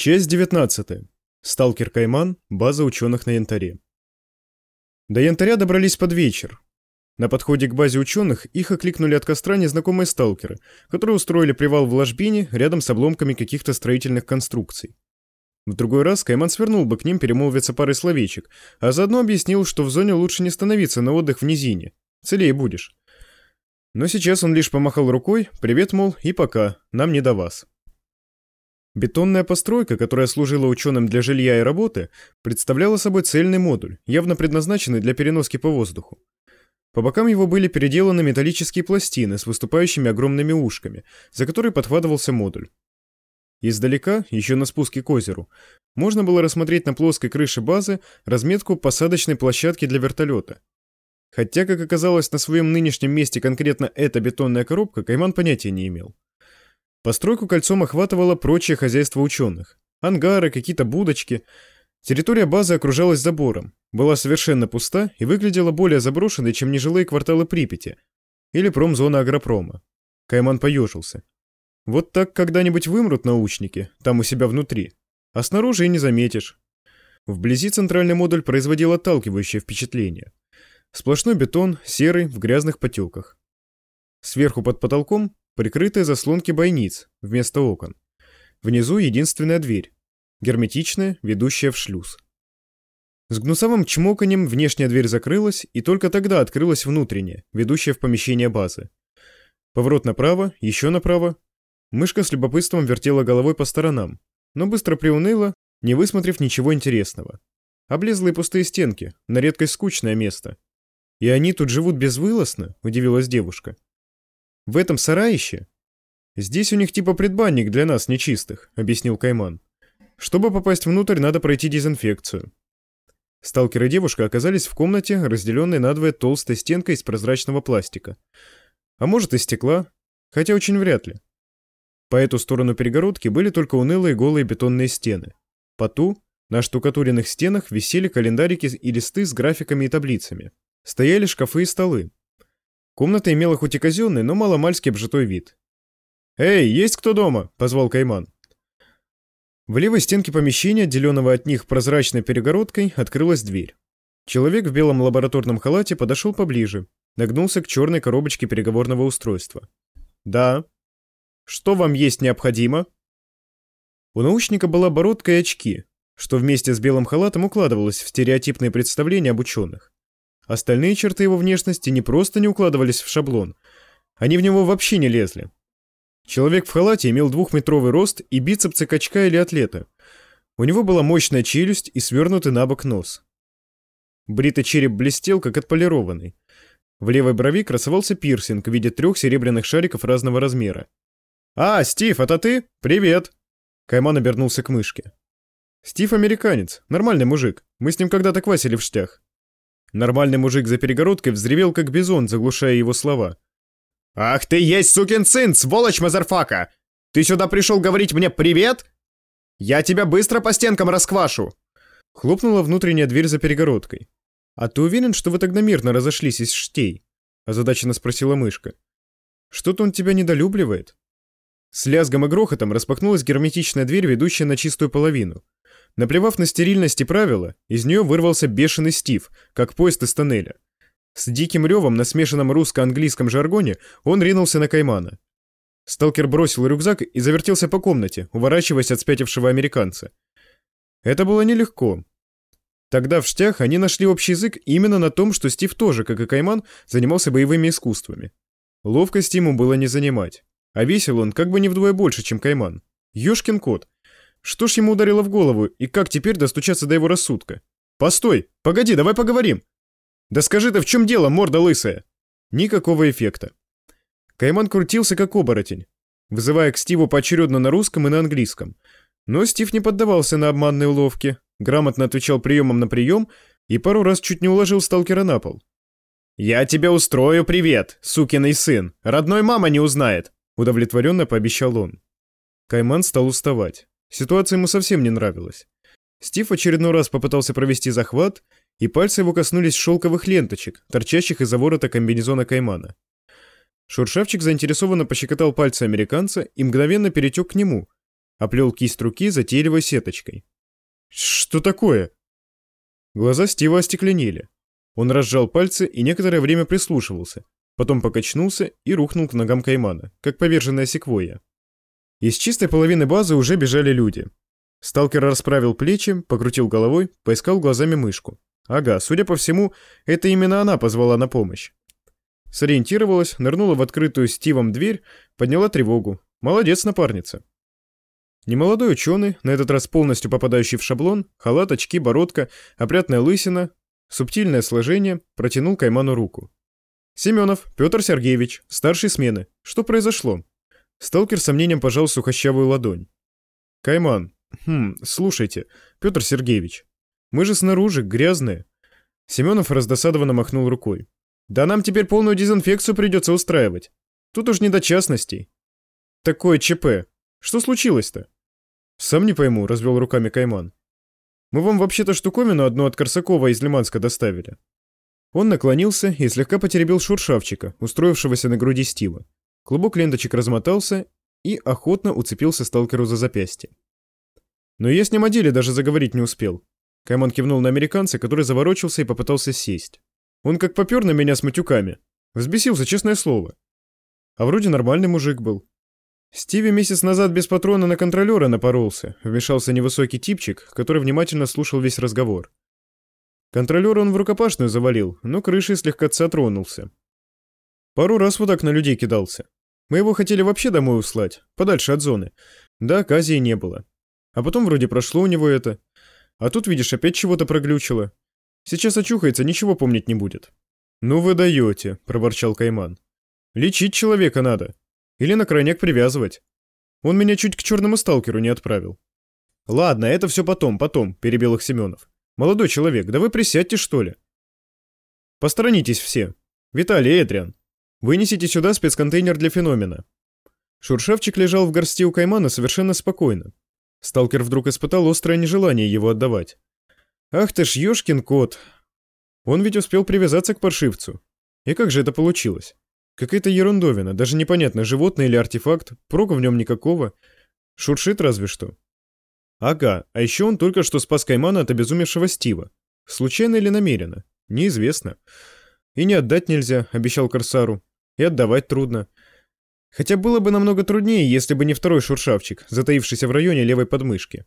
Часть 19. Сталкер Кайман. База ученых на Янтаре. До Янтаря добрались под вечер. На подходе к базе ученых их окликнули от костра незнакомые сталкеры, которые устроили привал в ложбине рядом с обломками каких-то строительных конструкций. В другой раз Кайман свернул бы к ним перемолвиться парой словечек, а заодно объяснил, что в зоне лучше не становиться на отдых в низине. Целее будешь. Но сейчас он лишь помахал рукой: «Привет, мол, и пока, нам не до вас». Бетонная постройка, которая служила ученым для жилья и работы, представляла собой цельный модуль, явно предназначенный для переноски по воздуху. По бокам его были переделаны металлические пластины с выступающими огромными ушками, за которые подхватывался модуль. Издалека, еще на спуске к озеру, можно было рассмотреть на плоской крыше базы разметку посадочной площадки для вертолета. Хотя, как оказалось, на своем нынешнем месте конкретно эта бетонная коробка Кайман понятия не имел. Постройку кольцом охватывало прочее хозяйство ученых. Ангары, какие-то будочки. Территория базы окружалась забором, была совершенно пуста и выглядела более заброшенной, чем нежилые кварталы Припяти или промзона агропрома. Кайман поежился. Вот так когда-нибудь вымрут научники, там у себя внутри, а снаружи и не заметишь. Вблизи центральный модуль производил отталкивающее впечатление. Сплошной бетон, серый, в грязных потеках. Сверху под потолком прикрытые заслонки бойниц вместо окон. Внизу единственная дверь, герметичная, ведущая в шлюз. С гнусавым чмоканьем внешняя дверь закрылась, и только тогда открылась внутренняя, ведущая в помещение базы. Поворот направо, еще направо. Мышка с любопытством вертела головой по сторонам, но быстро приуныла, не высмотрев ничего интересного. Облезлые пустые стенки, на редкость скучное место. «И они тут живут безвылазно?» – удивилась девушка. «В этом сараище? Здесь у них типа предбанник для нас, нечистых», — объяснил Кайман. «Чтобы попасть внутрь, надо пройти дезинфекцию». Сталкер и девушка оказались в комнате, разделенной надвое толстой стенкой из прозрачного пластика. А может и стекла, хотя очень вряд ли. По эту сторону перегородки были только унылые голые бетонные стены. По ту, на штукатуренных стенах висели календарики и листы с графиками и таблицами. Стояли шкафы и столы. Комната имела хоть и казенный, но маломальски обжитой вид. «Эй, есть кто дома?» — позвал Кайман. В левой стенке помещения, отделенного от них прозрачной перегородкой, открылась дверь. Человек в белом лабораторном халате подошел поближе, нагнулся к черной коробочке переговорного устройства. «Да. Что вам есть необходимо?» У научника была бородка и очки, что вместе с белым халатом укладывалось в стереотипные представления об ученых. Остальные черты его внешности не просто не укладывались в шаблон, они в него вообще не лезли. Человек в халате имел 2-метровый рост и бицепсы качка или атлета. У него была мощная челюсть и свернутый на бок нос. Бритый череп блестел, как отполированный. В левой брови красовался пирсинг в виде 3 серебряных шариков разного размера. «А, Стив, это ты? Привет!» Кайман обернулся к мышке. «Стив американец, нормальный мужик, мы с ним когда-то квасили в штях». Нормальный мужик за перегородкой взревел, как бизон, заглушая его слова. «Ах ты есть сукин сын, сволочь мазерфака! Ты сюда пришел говорить мне привет? Я тебя быстро по стенкам расквашу!» Хлопнула внутренняя дверь за перегородкой. «А ты уверен, что вы тогда мирно разошлись из штей?» озадаченно спросила мышка. «Что-то он тебя недолюбливает?» С лязгом и грохотом распахнулась герметичная дверь, ведущая на чистую половину. Наплевав на стерильность и правила, из нее вырвался бешеный Стив, как поезд из тоннеля. С диким ревом на смешанном русско-английском жаргоне он ринулся на Каймана. Сталкер бросил рюкзак и завертелся по комнате, уворачиваясь от спятившего американца. Это было нелегко. Тогда в штях они нашли общий язык именно на том, что Стив тоже, как и Кайман, занимался боевыми искусствами. Ловкости ему было не занимать. А весил он как бы не вдвое больше, чем Кайман. Ёшкин кот. Что ж ему ударило в голову, и как теперь достучаться до его рассудка? «Постой! Погоди, давай поговорим!» «Да скажи ты, в чем дело, морда лысая?» Никакого эффекта. Кайман крутился, как оборотень, вызывая к Стиву поочередно на русском и на английском. Но Стив не поддавался на обманные уловки, грамотно отвечал приемом на прием и пару раз чуть не уложил сталкера на пол. «Я тебя устрою, привет, сукиный сын! Родной мама не узнает!» Удовлетворенно пообещал он. Кайман стал уставать. Ситуация ему совсем не нравилась. Стив в очередной раз попытался провести захват, и пальцы его коснулись шелковых ленточек, торчащих из-за ворота комбинезона Каймана. Шуршавчик заинтересованно пощекотал пальцы американца и мгновенно перетек к нему, оплел кисть руки затейливой сеточкой. «Что такое?» Глаза Стива остекленели. Он разжал пальцы и некоторое время прислушивался, потом покачнулся и рухнул к ногам Каймана, как поверженная секвойя. Из чистой половины базы уже бежали люди. Сталкер расправил плечи, покрутил головой, поискал глазами мышку. Ага, судя по всему, это именно она позвала на помощь. Сориентировалась, нырнула в открытую Стивом дверь, подняла тревогу. Молодец, напарница. Немолодой ученый, на этот раз полностью попадающий в шаблон, халат, очки, бородка, опрятная лысина, субтильное сложение, протянул Кайману руку. «Семенов, Петр Сергеевич, старший смены. Что произошло?» Сталкер с сомнением пожал сухощавую ладонь. «Кайман, слушайте, Петр Сергеевич, мы же снаружи, грязные». Семенов раздосадованно махнул рукой. «Да нам теперь полную дезинфекцию придется устраивать. Тут уж не до частностей». «Такое ЧП. Что случилось-то?» «Сам не пойму», — развел руками Кайман. «Мы вам вообще-то штуковину одну от Корсакова из Лиманска доставили». Он наклонился и слегка потеребил шуршавчика, устроившегося на груди Стива. Клубок ленточек размотался и охотно уцепился сталкеру за запястье. Но я с ним о деле даже заговорить не успел. Кайман кивнул на американца, который заворочился и попытался сесть. Он как попер на меня с матюками. Взбесился, честное слово. А вроде нормальный мужик был. Стиви месяц назад без патрона на контролера напоролся, вмешался невысокий типчик, который внимательно слушал весь разговор. Контролера он в рукопашную завалил, но крышей слегка тронулся. Пару раз вот так на людей кидался. Мы его хотели вообще домой услать, подальше от зоны. Да, оказии не было. А потом вроде прошло у него это. А тут, видишь, опять чего-то проглючило. Сейчас очухается, ничего помнить не будет. «Ну вы даете», — проворчал Кайман. «Лечить человека надо. Или на крайняк привязывать. Он меня чуть к черному сталкеру не отправил». «Ладно, это все потом», — перебил их Семенов. «Молодой человек, да вы присядьте, что ли?» «Посторонитесь все. Виталий, Эдриан, вынесите сюда спецконтейнер для феномена». Шуршавчик лежал в горсти у Каймана совершенно спокойно. Сталкер вдруг испытал острое нежелание его отдавать. «Ах ты ж ёшкин кот! Он ведь успел привязаться к паршивцу. И как же это получилось? Какая-то ерундовина, даже непонятно, животное или артефакт, прока в нем никакого. Шуршит разве что». Ага, а еще он только что спас Каймана от обезумевшего Стива. Случайно или намеренно? Неизвестно. И не отдать нельзя, обещал Корсару. И отдавать трудно. Хотя было бы намного труднее, если бы не второй шуршавчик, затаившийся в районе левой подмышки.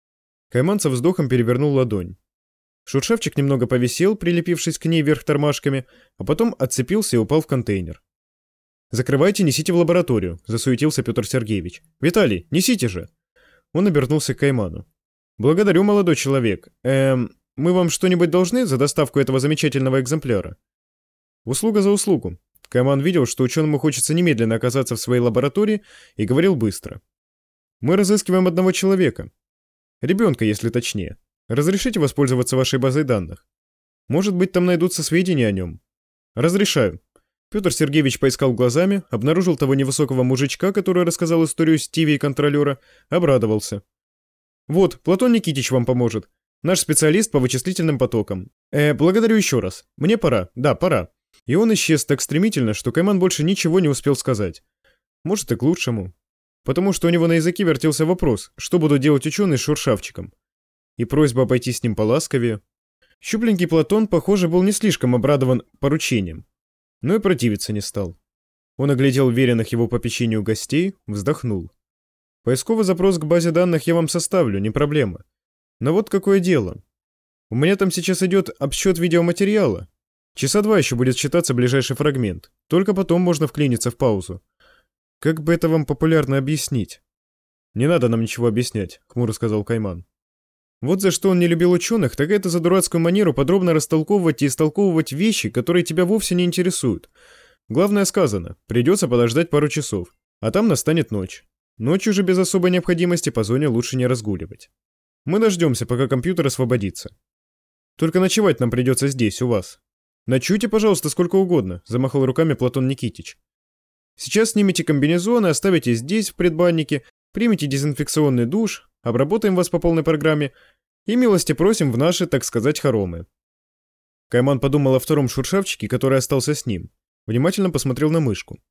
Кайман со вздохом перевернул ладонь. Шуршавчик немного повисел, прилепившись к ней вверх тормашками, а потом отцепился и упал в контейнер. «Закрывайте, несите в лабораторию», — засуетился Петр Сергеевич. «Виталий, несите же!» Он обернулся к Кайману. «Благодарю, молодой человек. Мы вам что-нибудь должны за доставку этого замечательного экземпляра?» «Услуга за услугу». Кайман видел, что ученому хочется немедленно оказаться в своей лаборатории, и говорил быстро. «Мы разыскиваем одного человека. Ребенка, если точнее. Разрешите воспользоваться вашей базой данных? Может быть, там найдутся сведения о нем?» «Разрешаю». Петр Сергеевич поискал глазами, обнаружил того невысокого мужичка, который рассказал историю Стиви и контролера, обрадовался. «Вот, Платон Никитич вам поможет. Наш специалист по вычислительным потокам. Благодарю еще раз. Мне пора. Да, пора». И он исчез так стремительно, что Кайман больше ничего не успел сказать. Может, и к лучшему. Потому что у него на языке вертелся вопрос, что будут делать ученые с шуршавчиком. И просьба обойти с ним поласковее. Щупленький Платон, похоже, был не слишком обрадован поручением. Но и противиться не стал. Он оглядел веренных его попечению гостей, вздохнул. «Поисковый запрос к базе данных я вам составлю, не проблема. Но вот какое дело. У меня там сейчас идет обсчет видеоматериала. Часа 2 еще будет считаться ближайший фрагмент. Только потом можно вклиниться в паузу. Как бы это вам популярно объяснить?» «Не надо нам ничего объяснять», — хмуро сказал Кайман. Вот за что он не любил ученых, так это за дурацкую манеру подробно растолковывать и истолковывать вещи, которые тебя вовсе не интересуют. Главное сказано, придется подождать пару часов, а там настанет ночь. Ночью же без особой необходимости по зоне лучше не разгуливать. Мы дождемся, пока компьютер освободится. Только ночевать нам придется здесь, у вас. Ночуйте, пожалуйста, сколько угодно, замахал руками Платон Никитич. Сейчас снимите комбинезон и оставите здесь, в предбаннике, примите дезинфекционный душ, обработаем вас по полной программе и милости просим в наши, так сказать, хоромы. Кайман подумал о втором шуршавчике, который остался с ним. Внимательно посмотрел на мышку.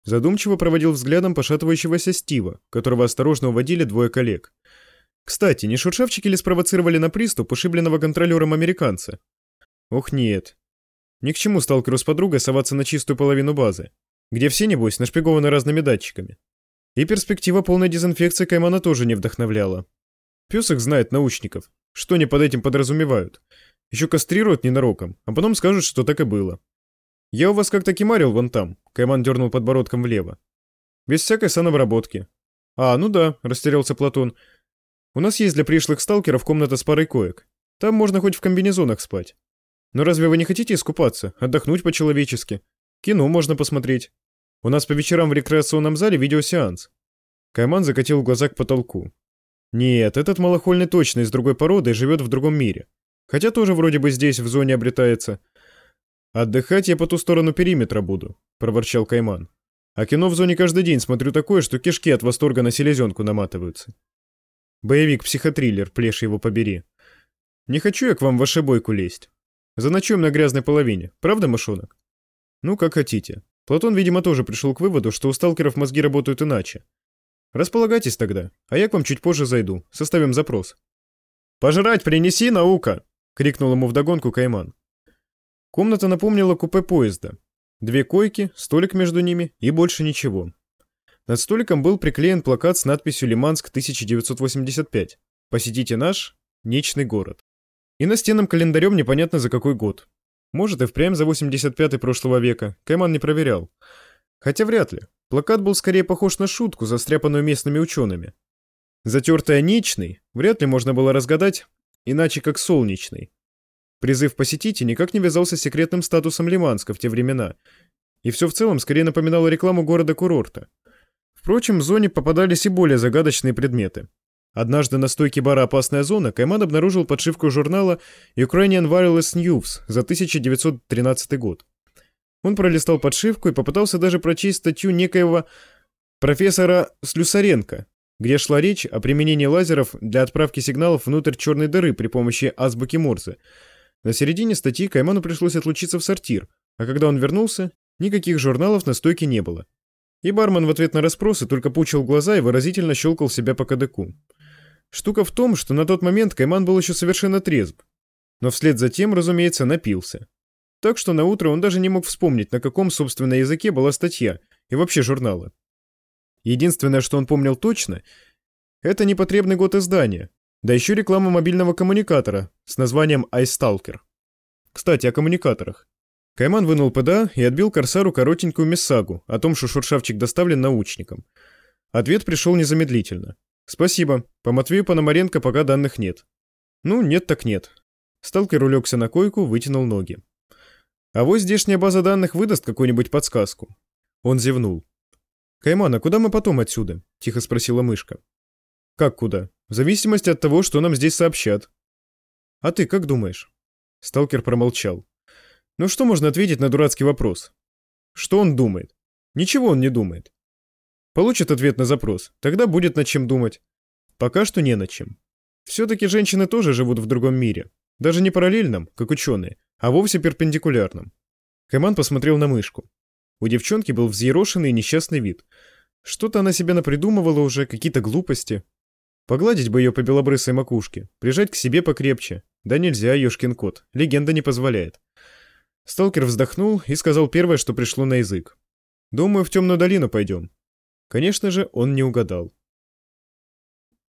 Задумчиво проводил взглядом пошатывающегося Стива, которого осторожно уводили двое коллег. Кстати, не шуршавчики ли спровоцировали на приступ ушибленного контролером американца? Ох, нет. Ни к чему сталкеру с подругой соваться на чистую половину базы, где все, небось, нашпигованы разными датчиками. И перспектива полной дезинфекции Каймана тоже не вдохновляла. Пес их знает, научников, что они под этим подразумевают. Еще кастрируют ненароком, а потом скажут, что так и было. «Я у вас как-то кемарил вон там», — Кайман дернул подбородком влево. «Без всякой санобработки». «А, ну да», — растерялся Платон. «У нас есть для пришлых сталкеров комната с парой коек. Там можно хоть в комбинезонах спать. Но разве вы не хотите искупаться, отдохнуть по-человечески? Кино можно посмотреть. У нас по вечерам в рекреационном зале видеосеанс». Кайман закатил глаза к потолку. «Нет, этот малохольный точно из другой породы и живет в другом мире. Хотя тоже вроде бы здесь, в зоне, обретается. Отдыхать я по ту сторону периметра буду», — проворчал Кайман. «А кино в зоне каждый день смотрю такое, что кишки от восторга на селезенку наматываются. Боевик-психотриллер, плешь его побери. Не хочу я к вам в ошибойку лезть. Заночуем на грязной половине, правда, мышонок?» «Ну, как хотите». Платон, видимо, тоже пришел к выводу, что у сталкеров мозги работают иначе. «Располагайтесь тогда, а я к вам чуть позже зайду, составим запрос». «Пожрать принеси, наука!» — крикнул ему вдогонку Кайман. Комната напомнила купе поезда. 2 койки, столик между ними и больше ничего. Над столиком был приклеен плакат с надписью «Лиманск 1985». «Посетите наш Нечный город». И настенным календарем непонятно за какой год. Может, и впрямь за 85-й прошлого века, Кайман не проверял. Хотя вряд ли. Плакат был скорее похож на шутку, застряпанную местными учеными. Затертая «Нечный» вряд ли можно было разгадать, иначе как «Солнечный». Призыв «Посетите» никак не вязался с секретным статусом Лиманска в те времена, и все в целом скорее напоминало рекламу города-курорта. Впрочем, в зоне попадались и более загадочные предметы. Однажды на стойке бара «Опасная зона» Кайман обнаружил подшивку журнала Ukrainian Wireless News за 1913 год. Он пролистал подшивку и попытался даже прочесть статью некоего профессора Слюсаренко, где шла речь о применении лазеров для отправки сигналов внутрь черной дыры при помощи азбуки Морзе. На середине статьи Кайману пришлось отлучиться в сортир, а когда он вернулся, никаких журналов на стойке не было. И бармен в ответ на расспросы только пучил глаза и выразительно щелкал себя по кадыку. Штука в том, что на тот момент Кайман был еще совершенно трезв, но вслед за тем, разумеется, напился. Так что наутро он даже не мог вспомнить, на каком, собственно, языке была статья и вообще журналы. Единственное, что он помнил точно, это непотребный год издания, да еще реклама мобильного коммуникатора с названием iStalker. Кстати, о коммуникаторах. Кайман вынул ПДА и отбил Корсару коротенькую мессагу о том, что шуршавчик доставлен научникам. Ответ пришел незамедлительно. «Спасибо, по Матвею Пономаренко пока данных нет». «Ну, нет так нет». Сталкер улегся на койку, вытянул ноги. «Авось здешняя база данных выдаст какую-нибудь подсказку». Он зевнул. «Кайман, а куда мы потом отсюда?» — тихо спросила мышка. «Как куда? В зависимости от того, что нам здесь сообщат». «А ты как думаешь?» Сталкер промолчал. «Ну что можно ответить на дурацкий вопрос? Что он думает? Ничего он не думает. Получит ответ на запрос, тогда будет над чем думать. Пока что не над чем. Все-таки женщины тоже живут в другом мире. Даже не параллельном, как ученые, а вовсе перпендикулярном». Кайман посмотрел на мышку. У девчонки был взъерошенный и несчастный вид. Что-то она себе напридумывала уже, какие-то глупости. Погладить бы ее по белобрысой макушке, прижать к себе покрепче. Да нельзя, ёшкин кот, легенда не позволяет. Сталкер вздохнул и сказал первое, что пришло на язык. «Думаю, в темную долину пойдем». Конечно же, он не угадал.